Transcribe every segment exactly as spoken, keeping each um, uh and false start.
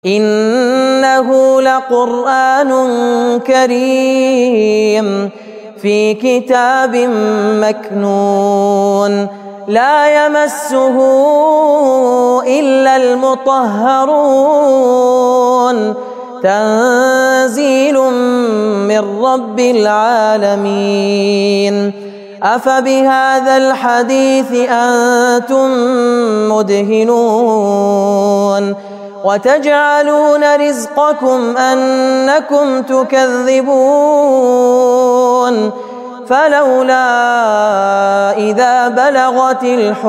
إنه لقرآن كريم في كتاب مكنون لا يمسه إلا المطهرون تنزيل من رب العالمين أفبهذا الحديث أنتم مدهنون وتجعلون رزقكم أنكم تكذبون فلولا إذا بلغت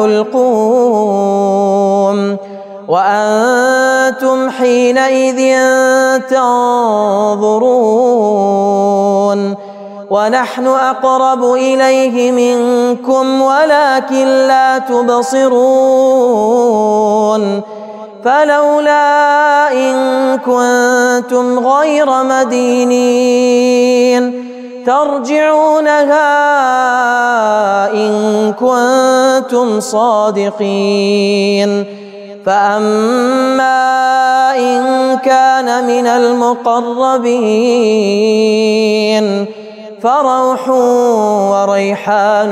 الحلقوم وأنتم حينئذ تنظرون ونحن أقرب إليه منكم ولكن لا تبصرون فلولا إن كنتم غير مدينين ترجعونها إن كنتم صادقين فأما إن كان من المقربين فروح وريحان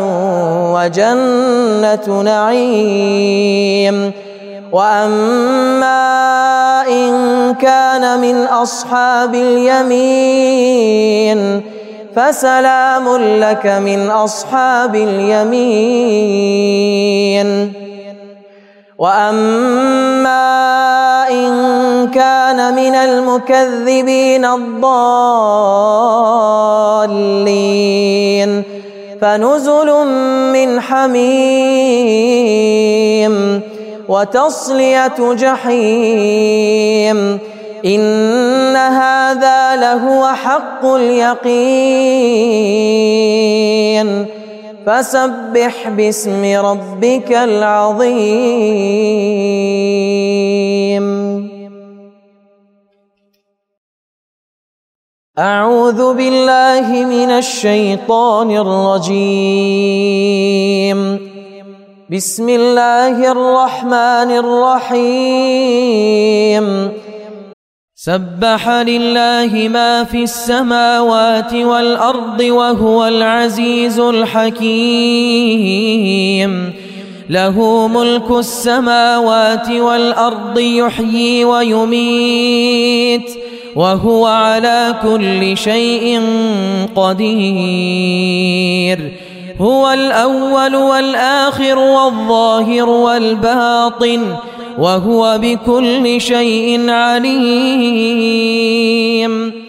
وجنة نعيم وأما إن كان من أصحاب اليمين فسلام لك من أصحاب اليمين وأما إن كان من المكذبين الضالين فنزل من حميم وتصلية جحيم إن هذا لهو حق اليقين فسبح باسم ربك العظيم. أعوذ بالله من الشيطان الرجيم. بسم الله الرحمن الرحيم. سبح لله ما في السماوات والأرض وهو العزيز الحكيم. له ملك السماوات والأرض يحيي ويميت وهو على كل شيء قدير. هو الأول والآخر والظاهر والباطن وهو بكل شيء عليم.